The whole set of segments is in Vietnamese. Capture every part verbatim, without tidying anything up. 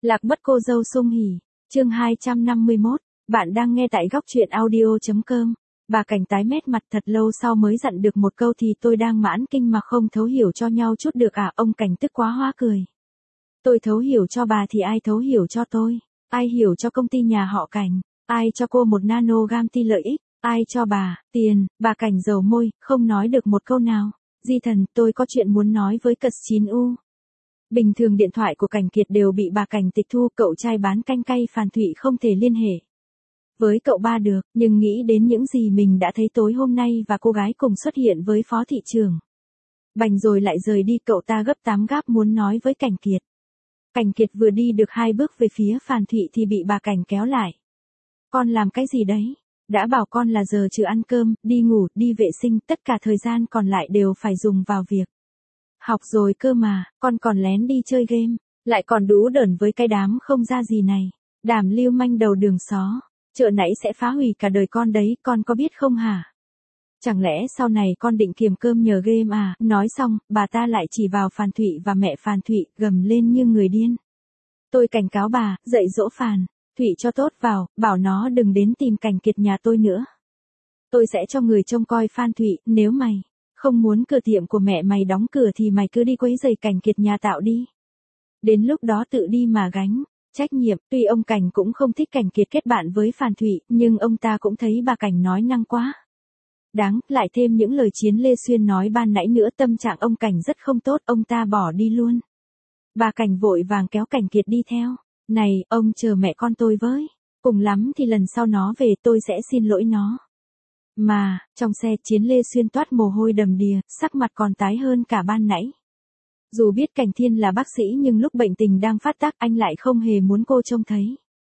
Lạc mất cô dâu sung hỉ, chương hai trăm năm mươi mốt, bạn đang nghe tại góc truyện audio.com. Bà Cảnh tái mét mặt thật lâu sau mới dặn được một câu thì tôi đang mãn kinh mà không thấu hiểu cho nhau chút được à, ông Cảnh tức quá hóa cười. Tôi thấu hiểu cho bà thì ai thấu hiểu cho tôi, ai hiểu cho công ty nhà họ Cảnh, ai cho cô một nano gam ti lợi ích, ai cho bà, tiền, bà Cảnh dầu môi, không nói được một câu nào. Di thần, tôi có chuyện muốn nói với cật chín u. Bình thường điện thoại của Cảnh Kiệt đều bị bà Cảnh tịch thu, cậu trai bán canh cay Phan Thụy không thể liên hệ với cậu ba được, nhưng nghĩ đến những gì mình đã thấy tối hôm nay và cô gái cùng xuất hiện với phó thị trưởng. Bành rồi lại rời đi, cậu ta gấp tám gáp muốn nói với Cảnh Kiệt. Cảnh Kiệt vừa đi được hai bước về phía Phan Thụy thì bị bà Cảnh kéo lại. Con làm cái gì đấy? Đã bảo con là giờ trừ ăn cơm, đi ngủ, đi vệ sinh, tất cả thời gian còn lại đều phải dùng vào việc học rồi cơ mà, con còn lén đi chơi game, lại còn đú đởn với cái đám không ra gì này. Đàm lưu manh đầu đường xó, chợ nãy sẽ phá hủy cả đời con đấy, con có biết không hả? Chẳng lẽ sau này con định kiềm cơm nhờ game à? Nói xong, bà ta lại chỉ vào Phan Thụy và mẹ Phan Thụy, gầm lên như người điên. Tôi cảnh cáo bà, dạy dỗ Phan Thụy cho tốt vào, bảo nó đừng đến tìm Cảnh Kiệt nhà tôi nữa. Tôi sẽ cho người trông coi Phan Thụy, nếu mày không muốn cửa tiệm của mẹ mày đóng cửa thì mày cứ đi quấy rầy Cảnh Kiệt nhà tạo đi. Đến lúc đó tự đi mà gánh trách nhiệm. Tuy ông Cảnh cũng không thích Cảnh Kiệt kết bạn với Phan Thụy, nhưng ông ta cũng thấy bà Cảnh nói năng quá đáng, lại thêm những lời Chiến Lê Xuyên nói ban nãy nữa, tâm trạng ông Cảnh rất không tốt, ông ta bỏ đi luôn. Bà Cảnh vội vàng kéo Cảnh Kiệt đi theo. Này, ông chờ mẹ con tôi với. Cùng lắm thì lần sau nó về tôi sẽ xin lỗi nó. Mà, trong xe Chiến Lê Xuyên toát mồ hôi đầm đìa, sắc mặt còn tái hơn cả ban nãy. Dù biết Cảnh Thiên là bác sĩ nhưng lúc bệnh tình đang phát tác anh lại không hề muốn cô trông thấy.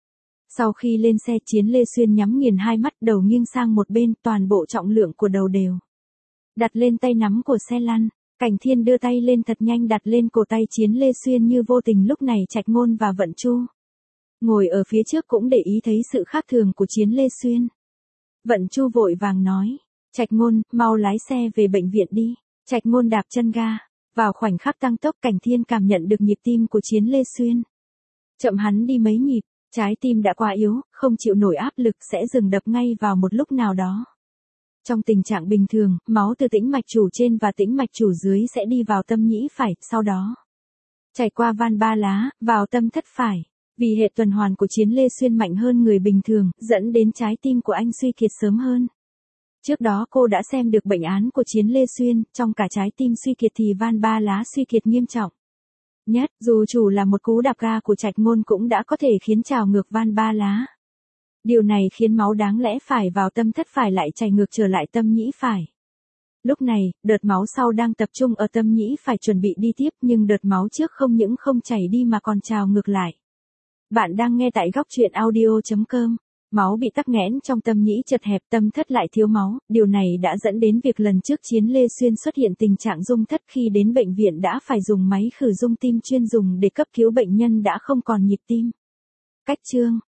Sau khi lên xe Chiến Lê Xuyên nhắm nghiền hai mắt, đầu nghiêng sang một bên, toàn bộ trọng lượng của đầu đều đặt lên tay nắm của xe lăn. Cảnh Thiên đưa tay lên thật nhanh đặt lên cổ tay Chiến Lê Xuyên như vô tình. Lúc này Trạch Ngôn và Vận Chu ngồi ở phía trước cũng để ý thấy sự khác thường của Chiến Lê Xuyên. Vận Chu vội vàng nói, Trạch Ngôn, mau lái xe về bệnh viện đi. Trạch Ngôn đạp chân ga. Vào khoảnh khắc tăng tốc, Cảnh Thiên cảm nhận được nhịp tim của Chiến Lê Xuyên chậm hắn đi mấy nhịp, trái tim đã quá yếu, không chịu nổi áp lực sẽ dừng đập ngay vào một lúc nào đó. Trong tình trạng bình thường, máu từ tĩnh mạch chủ trên và tĩnh mạch chủ dưới sẽ đi vào tâm nhĩ phải, sau đó chảy qua van ba lá, vào tâm thất phải. Vì hệ tuần hoàn của Chiến Lê Xuyên mạnh hơn người bình thường, dẫn đến trái tim của anh suy kiệt sớm hơn. Trước đó cô đã xem được bệnh án của Chiến Lê Xuyên, trong cả trái tim suy kiệt thì van ba lá suy kiệt nghiêm trọng nhất, dù chủ là một cú đạp ga của Trạch Ngôn cũng đã có thể khiến trào ngược van ba lá. Điều này khiến máu đáng lẽ phải vào tâm thất phải lại chảy ngược trở lại tâm nhĩ phải. Lúc này, đợt máu sau đang tập trung ở tâm nhĩ phải chuẩn bị đi tiếp, nhưng đợt máu trước không những không chảy đi mà còn trào ngược lại. Bạn đang nghe tại góc truyện audio.com. Máu bị tắc nghẽn trong tâm nhĩ chật hẹp, tâm thất lại thiếu máu, điều này đã dẫn đến việc lần trước Chiến Lê Xuyên xuất hiện tình trạng rung thất, khi đến bệnh viện đã phải dùng máy khử rung tim chuyên dùng để cấp cứu bệnh nhân đã không còn nhịp tim. Cách chương